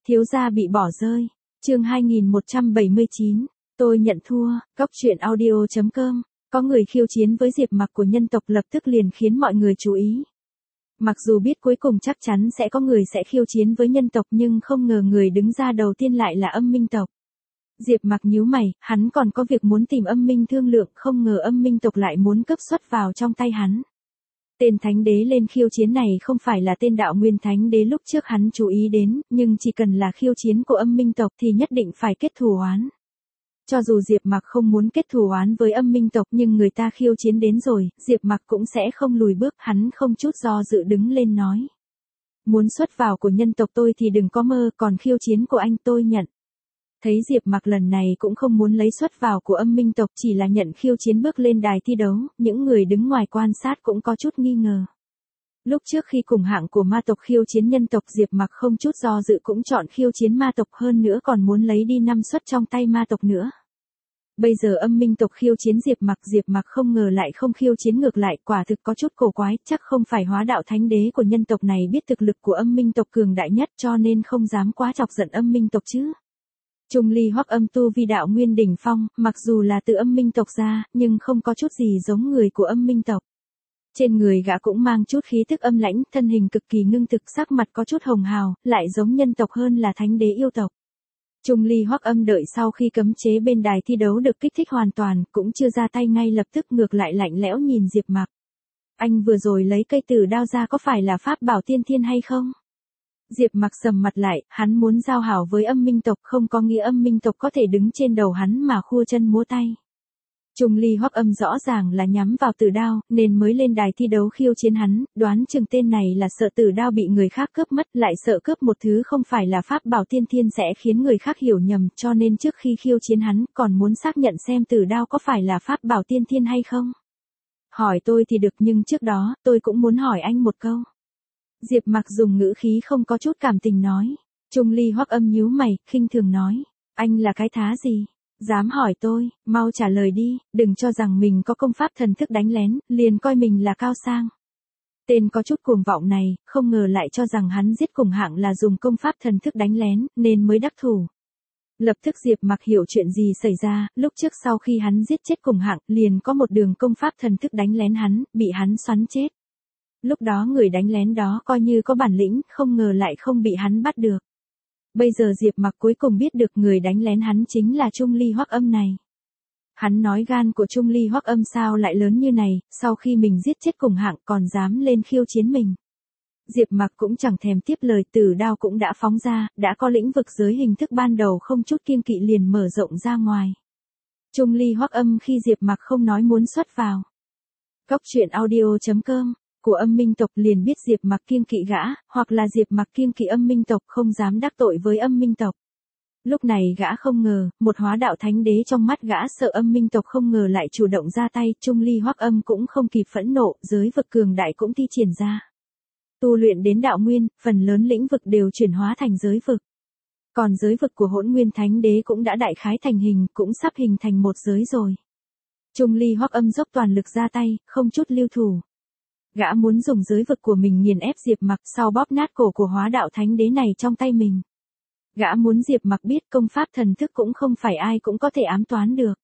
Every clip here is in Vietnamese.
Thiếu gia bị bỏ rơi. Chương 2179. Tôi nhận thua. Góc truyện audio.com. Có người khiêu chiến với Diệp Mặc của nhân tộc lập tức liền khiến mọi người chú ý. Mặc dù biết cuối cùng chắc chắn sẽ có người sẽ khiêu chiến với nhân tộc nhưng không ngờ người đứng ra đầu tiên lại là Âm Minh tộc. Diệp Mặc nhíu mày, hắn còn có việc muốn tìm Âm Minh thương lượng, không ngờ Âm Minh tộc lại muốn cướp xuất vào trong tay hắn. Tên thánh đế lên khiêu chiến này không phải là tên đạo nguyên thánh đế lúc trước hắn chú ý đến, nhưng chỉ cần là khiêu chiến của Âm Minh tộc thì nhất định phải kết thù oán. Cho dù Diệp Mặc không muốn kết thù oán với Âm Minh tộc nhưng người ta khiêu chiến đến rồi, Diệp Mặc cũng sẽ không lùi bước, hắn không chút do dự đứng lên nói. Muốn xuất vào của nhân tộc tôi thì đừng có mơ, còn khiêu chiến của anh tôi nhận. Thấy Diệp Mặc lần này cũng không muốn lấy xuất vào của Âm Minh tộc, chỉ là nhận khiêu chiến bước lên đài thi đấu, những người đứng ngoài quan sát cũng có chút nghi ngờ. Lúc trước khi cùng hạng của ma tộc khiêu chiến nhân tộc, Diệp Mặc không chút do dự cũng chọn khiêu chiến ma tộc, hơn nữa còn muốn lấy đi 5 suất trong tay ma tộc nữa. Bây giờ Âm Minh tộc khiêu chiến Diệp Mặc không ngờ lại không khiêu chiến ngược lại, quả thực có chút cổ quái, chắc không phải Hóa Đạo Thánh Đế của nhân tộc này biết thực lực của Âm Minh tộc cường đại nhất cho nên không dám quá chọc giận Âm Minh tộc chứ. Trung Ly Hoắc Âm tu vi đạo nguyên đỉnh phong, mặc dù là từ Âm Minh tộc ra, nhưng không có chút gì giống người của Âm Minh tộc. Trên người gã cũng mang chút khí tức âm lãnh, thân hình cực kỳ ngưng thực, sắc mặt có chút hồng hào, lại giống nhân tộc hơn là thánh đế yêu tộc. Trung Ly Hoắc Âm đợi sau khi cấm chế bên đài thi đấu được kích thích hoàn toàn, cũng chưa ra tay ngay lập tức, ngược lại lạnh lẽo nhìn Diệp Mặc. Anh vừa rồi lấy cây tử đao ra có phải là pháp bảo tiên thiên hay không? Diệp Mặc sầm mặt lại, hắn muốn giao hảo với Âm Minh tộc, không có nghĩa Âm Minh tộc có thể đứng trên đầu hắn mà khua chân múa tay. Trung Ly Hoắc Âm rõ ràng là nhắm vào tử đao, nên mới lên đài thi đấu khiêu chiến hắn, đoán chừng tên này là sợ tử đao bị người khác cướp mất, lại sợ cướp một thứ không phải là pháp bảo tiên thiên sẽ khiến người khác hiểu nhầm, cho nên trước khi khiêu chiến hắn, còn muốn xác nhận xem tử đao có phải là pháp bảo tiên thiên hay không. Hỏi tôi thì được, nhưng trước đó, tôi cũng muốn hỏi anh một câu. Diệp Mặc dùng ngữ khí không có chút cảm tình nói. Trung Ly Hoắc Âm nhíu mày, khinh thường nói. Anh là cái thá gì? Dám hỏi tôi, mau trả lời đi, đừng cho rằng mình có công pháp thần thức đánh lén, liền coi mình là cao sang. Tên có chút cuồng vọng này, không ngờ lại cho rằng hắn giết cùng hạng là dùng công pháp thần thức đánh lén, nên mới đắc thủ. Lập tức Diệp Mặc hiểu chuyện gì xảy ra, lúc trước sau khi hắn giết chết cùng hạng, liền có một đường công pháp thần thức đánh lén hắn, bị hắn xoắn chết. Lúc đó người đánh lén đó coi như có bản lĩnh, không ngờ lại không bị hắn bắt được. Bây giờ Diệp Mặc cuối cùng biết được người đánh lén hắn chính là Trung Ly Hoắc Âm này. Hắn nói gan của Trung Ly Hoắc Âm sao lại lớn như này, sau khi mình giết chết cùng hạng còn dám lên khiêu chiến mình. Diệp Mặc cũng chẳng thèm tiếp lời, tử đao cũng đã phóng ra, đã có lĩnh vực giới hình thức ban đầu không chút kiêng kỵ liền mở rộng ra ngoài. Trung Ly Hoắc Âm khi Diệp Mặc không nói muốn xuất vào. Góc truyện audio.com của Âm Minh tộc liền biết Diệp Mặc kiêng kỵ gã, hoặc là Diệp Mặc kiêng kỵ Âm Minh tộc, không dám đắc tội với Âm Minh tộc. Lúc này gã không ngờ, một Hóa Đạo Thánh Đế trong mắt gã sợ Âm Minh tộc không ngờ lại chủ động ra tay, Trung Ly Hoắc Âm cũng không kịp phẫn nộ, giới vực cường đại cũng thi triển ra. Tu luyện đến đạo nguyên, phần lớn lĩnh vực đều chuyển hóa thành giới vực. Còn giới vực của Hỗn Nguyên Thánh Đế cũng đã đại khái thành hình, cũng sắp hình thành một giới rồi. Trung Ly Hoắc Âm dốc toàn lực ra tay, không chút lưu thủ. Gã muốn dùng giới vực của mình nghiền ép Diệp Mặc, sau bóp nát cổ của Hóa Đạo Thánh Đế này trong tay mình. Gã muốn Diệp Mặc biết công pháp thần thức cũng không phải ai cũng có thể ám toán được.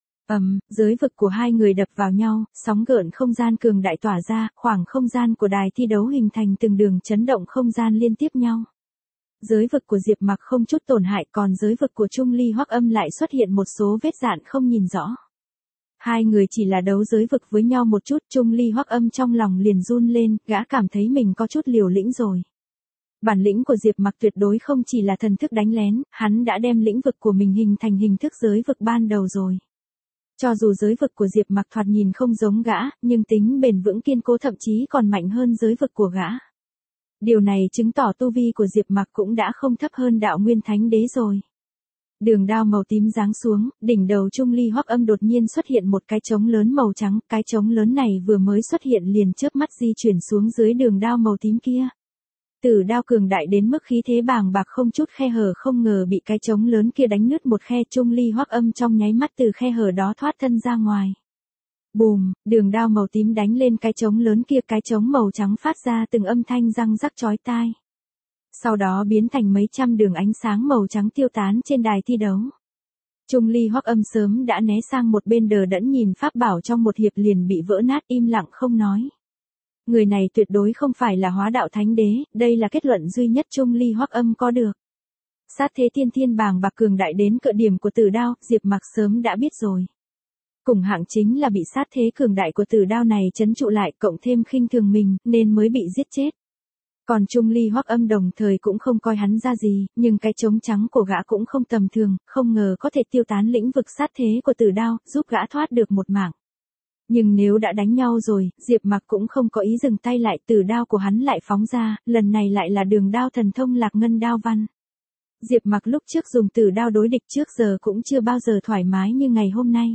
Giới vực của hai người đập vào nhau, sóng gợn không gian cường đại tỏa ra, khoảng không gian của đài thi đấu hình thành từng đường chấn động không gian liên tiếp nhau. Giới vực của Diệp Mặc không chút tổn hại, còn giới vực của Trung Ly Hoắc Âm lại xuất hiện một số vết rạn không nhìn rõ. Hai người chỉ là đấu giới vực với nhau một chút, Trung Ly Hoắc Âm trong lòng liền run lên, gã cảm thấy mình có chút liều lĩnh rồi. Bản lĩnh của Diệp Mặc tuyệt đối không chỉ là thần thức đánh lén, hắn đã đem lĩnh vực của mình hình thành hình thức giới vực ban đầu rồi. Cho dù giới vực của Diệp Mặc thoạt nhìn không giống gã, nhưng tính bền vững kiên cố thậm chí còn mạnh hơn giới vực của gã. Điều này chứng tỏ tu vi của Diệp Mặc cũng đã không thấp hơn đạo nguyên thánh đế rồi. Đường đao màu tím giáng xuống, đỉnh đầu Trung Ly Hoắc Âm đột nhiên xuất hiện một cái trống lớn màu trắng, cái trống lớn này vừa mới xuất hiện liền chớp mắt di chuyển xuống dưới đường đao màu tím kia. Tử đao cường đại đến mức khí thế bàng bạc không chút khe hở, không ngờ bị cái trống lớn kia đánh nứt một khe, Trung Ly Hoắc Âm trong nháy mắt từ khe hở đó thoát thân ra ngoài. Bùm, đường đao màu tím đánh lên cái trống lớn kia, cái trống màu trắng phát ra từng âm thanh răng rắc chói tai. Sau đó biến thành mấy trăm đường ánh sáng màu trắng tiêu tán trên đài thi đấu. Chung Ly Hoắc Âm sớm đã né sang một bên đờ đẫn nhìn pháp bảo trong một hiệp liền bị vỡ nát im lặng không nói. Người này tuyệt đối không phải là hóa đạo thánh đế, đây là kết luận duy nhất Chung Ly Hoắc Âm có được. Sát thế tiên thiên bàng bạc cường đại đến cỡ điểm của Tử Đao, Diệp Mặc sớm đã biết rồi. Cùng hạng chính là bị sát thế cường đại của Tử Đao này trấn trụ lại, cộng thêm khinh thường mình, nên mới bị giết chết. Còn Chung Ly Hoắc Âm đồng thời cũng không coi hắn ra gì, nhưng cái trống trắng của gã cũng không tầm thường, không ngờ có thể tiêu tán lĩnh vực sát thế của Tử Đao, giúp gã thoát được một mạng. Nhưng nếu đã đánh nhau rồi, Diệp Mặc cũng không có ý dừng tay lại, Tử Đao của hắn lại phóng ra, lần này lại là đường đao thần thông Lạc Ngân Đao Văn. Diệp Mặc lúc trước dùng Tử Đao đối địch trước giờ cũng chưa bao giờ thoải mái như ngày hôm nay.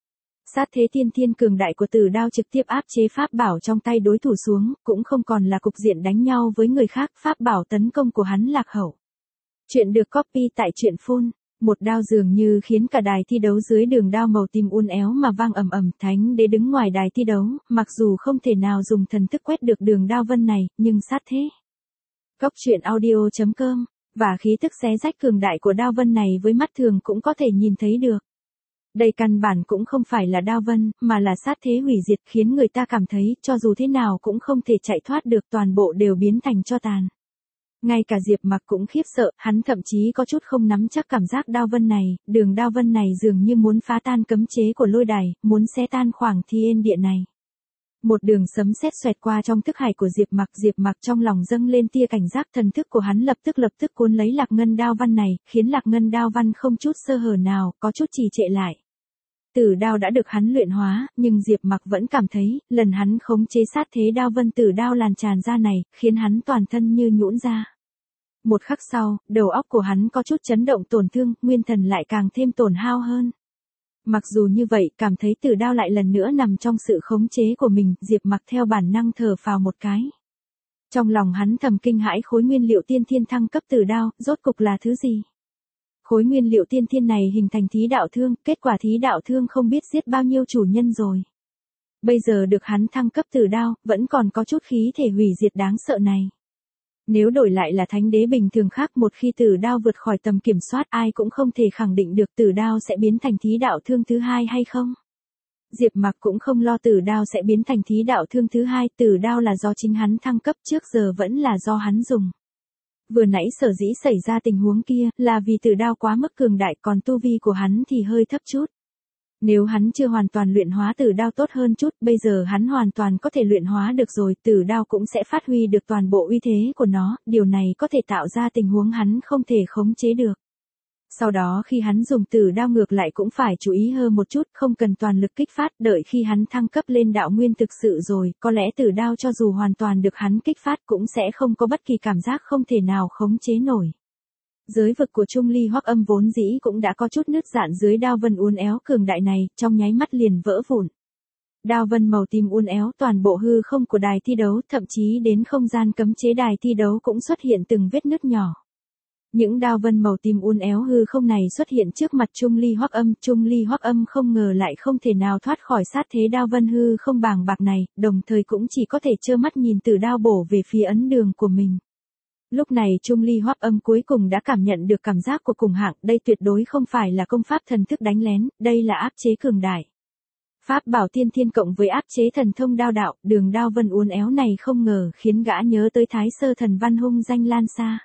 Sát thế tiên thiên cường đại của Tử Đao trực tiếp áp chế pháp bảo trong tay đối thủ xuống, cũng không còn là cục diện đánh nhau với người khác, pháp bảo tấn công của hắn lạc hậu. Chuyện được copy tại truyện phone. Một đao dường như khiến cả đài thi đấu dưới đường đao màu tím uốn éo mà vang ầm ầm, thánh đế đứng ngoài đài thi đấu, mặc dù không thể nào dùng thần thức quét được đường đao vân này, nhưng sát thế. Góc truyện audio.com, và khí tức xé rách cường đại của đao vân này với mắt thường cũng có thể nhìn thấy được. Đây căn bản cũng không phải là đao vân, mà là sát thế hủy diệt khiến người ta cảm thấy cho dù thế nào cũng không thể chạy thoát được, toàn bộ đều biến thành tro tàn. Ngay cả Diệp Mặc cũng khiếp sợ, hắn thậm chí có chút không nắm chắc cảm giác đao vân này, đường đao vân này dường như muốn phá tan cấm chế của lôi đài, muốn xé tan khoảng thiên địa này. Một đường sấm sét xoẹt qua trong thức hải của Diệp Mặc trong lòng dâng lên tia cảnh giác, thần thức của hắn lập tức cuốn lấy Lạc Ngân Đao Văn này, khiến Lạc Ngân Đao Văn không chút sơ hở nào, có chút trì trệ lại. Tử đao đã được hắn luyện hóa, nhưng Diệp Mặc vẫn cảm thấy, lần hắn khống chế sát thế đao vân tử đao lan tràn ra này, khiến hắn toàn thân như nhũn ra. Một khắc sau, đầu óc của hắn có chút chấn động tổn thương, nguyên thần lại càng thêm tổn hao hơn. Mặc dù như vậy, cảm thấy tử đao lại lần nữa nằm trong sự khống chế của mình, Diệp Mặc theo bản năng thở phào một cái. Trong lòng hắn thầm kinh hãi, khối nguyên liệu tiên thiên thăng cấp tử đao, rốt cục là thứ gì? Khối nguyên liệu tiên thiên này hình thành thí đạo thương, kết quả thí đạo thương không biết giết bao nhiêu chủ nhân rồi. Bây giờ được hắn thăng cấp tử đao, vẫn còn có chút khí thể hủy diệt đáng sợ này. Nếu đổi lại là thánh đế bình thường khác, một khi tử đao vượt khỏi tầm kiểm soát, ai cũng không thể khẳng định được tử đao sẽ biến thành thí đạo thương thứ hai hay không. Diệp Mặc cũng không lo tử đao sẽ biến thành thí đạo thương thứ hai, tử đao là do chính hắn thăng cấp, trước giờ vẫn là do hắn dùng. Vừa nãy sở dĩ xảy ra tình huống kia, là vì tử đao quá mức cường đại, còn tu vi của hắn thì hơi thấp chút. Nếu hắn chưa hoàn toàn luyện hóa tử đao tốt hơn chút, bây giờ hắn hoàn toàn có thể luyện hóa được rồi, tử đao cũng sẽ phát huy được toàn bộ uy thế của nó, điều này có thể tạo ra tình huống hắn không thể khống chế được. Sau đó khi hắn dùng tử đao ngược lại cũng phải chú ý hơn một chút, không cần toàn lực kích phát, đợi khi hắn thăng cấp lên đạo nguyên thực sự rồi, có lẽ tử đao cho dù hoàn toàn được hắn kích phát cũng sẽ không có bất kỳ cảm giác không thể nào khống chế nổi. Giới vực của Chung Ly Hoắc Âm vốn dĩ cũng đã có chút nứt dạn dưới đao vân uốn éo cường đại này, trong nháy mắt liền vỡ vụn. Đao vân màu tím uốn éo toàn bộ hư không của đài thi đấu, thậm chí đến không gian cấm chế đài thi đấu cũng xuất hiện từng vết nứt nhỏ. Những đao vân màu tím uốn éo hư không này xuất hiện trước mặt Chung Ly Hoắc Âm không ngờ lại không thể nào thoát khỏi sát thế đao vân hư không bàng bạc này, đồng thời cũng chỉ có thể trơ mắt nhìn tử đao bổ về phía ấn đường của mình. Lúc này Chung Ly Hoắc Âm cuối cùng đã cảm nhận được cảm giác của cùng hạng, đây tuyệt đối không phải là công pháp thần thức đánh lén, đây là áp chế cường đại. Pháp bảo tiên thiên cộng với áp chế thần thông đao đạo, đường đao vân uốn éo này không ngờ khiến gã nhớ tới Thái Sơ Thần Văn hung danh lan xa.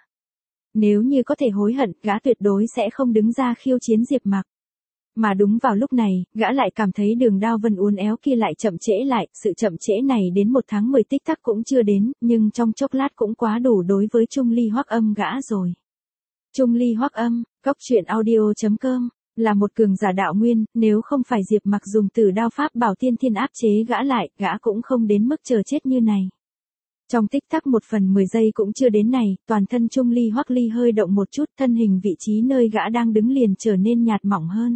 Nếu như có thể hối hận, gã tuyệt đối sẽ không đứng ra khiêu chiến Diệp Mặc. Mà đúng vào lúc này, gã lại cảm thấy đường đao vân uốn éo kia lại chậm trễ lại, sự chậm trễ này đến 1 tháng 10 tích tắc cũng chưa đến, nhưng trong chốc lát cũng quá đủ đối với Chung Ly Hoắc Âm gã rồi. Chung Ly Hoắc Âm, góc truyện audio.com, là một cường giả đạo nguyên, nếu không phải Diệp Mặc dùng tử đao pháp bảo tiên thiên áp chế gã lại, gã cũng không đến mức chờ chết như này. Trong tích tắc 1/10 giây cũng chưa đến này, toàn thân Chung Ly Hoắc Ly hơi động một chút, thân hình vị trí nơi gã đang đứng liền trở nên nhạt mỏng hơn.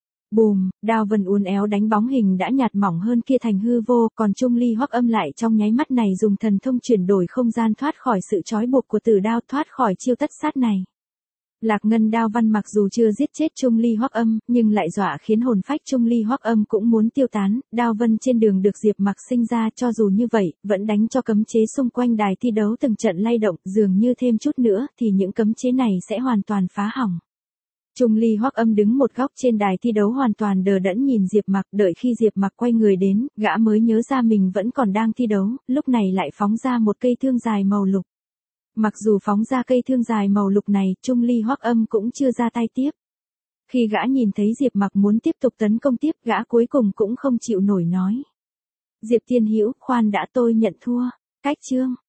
Bùm, đao vân uốn éo đánh bóng hình đã nhạt mỏng hơn kia thành hư vô, còn Chung Ly Hoắc Âm lại trong nháy mắt này dùng thần thông chuyển đổi không gian thoát khỏi sự trói buộc của tử đao, thoát khỏi chiêu tất sát này. Lạc Ngân đao văn mặc dù chưa giết chết Trung Ly Hoắc Âm, nhưng lại dọa khiến hồn phách Trung Ly Hoắc Âm cũng muốn tiêu tán, đao vân trên đường được Diệp Mặc sinh ra, cho dù như vậy, vẫn đánh cho cấm chế xung quanh đài thi đấu từng trận lay động, dường như thêm chút nữa thì những cấm chế này sẽ hoàn toàn phá hỏng. Trung Ly Hoắc Âm đứng một góc trên đài thi đấu hoàn toàn đờ đẫn nhìn Diệp Mặc, đợi khi Diệp Mặc quay người đến, gã mới nhớ ra mình vẫn còn đang thi đấu, lúc này lại phóng ra một cây thương dài màu lục. Mặc dù phóng ra cây thương dài màu lục này, Trung Ly Hoắc Âm cũng chưa ra tay tiếp. Khi gã nhìn thấy Diệp Mặc muốn tiếp tục tấn công tiếp, gã cuối cùng cũng không chịu nổi nói: Diệp Thiên Hữu, khoan đã, tôi nhận thua. Cách chương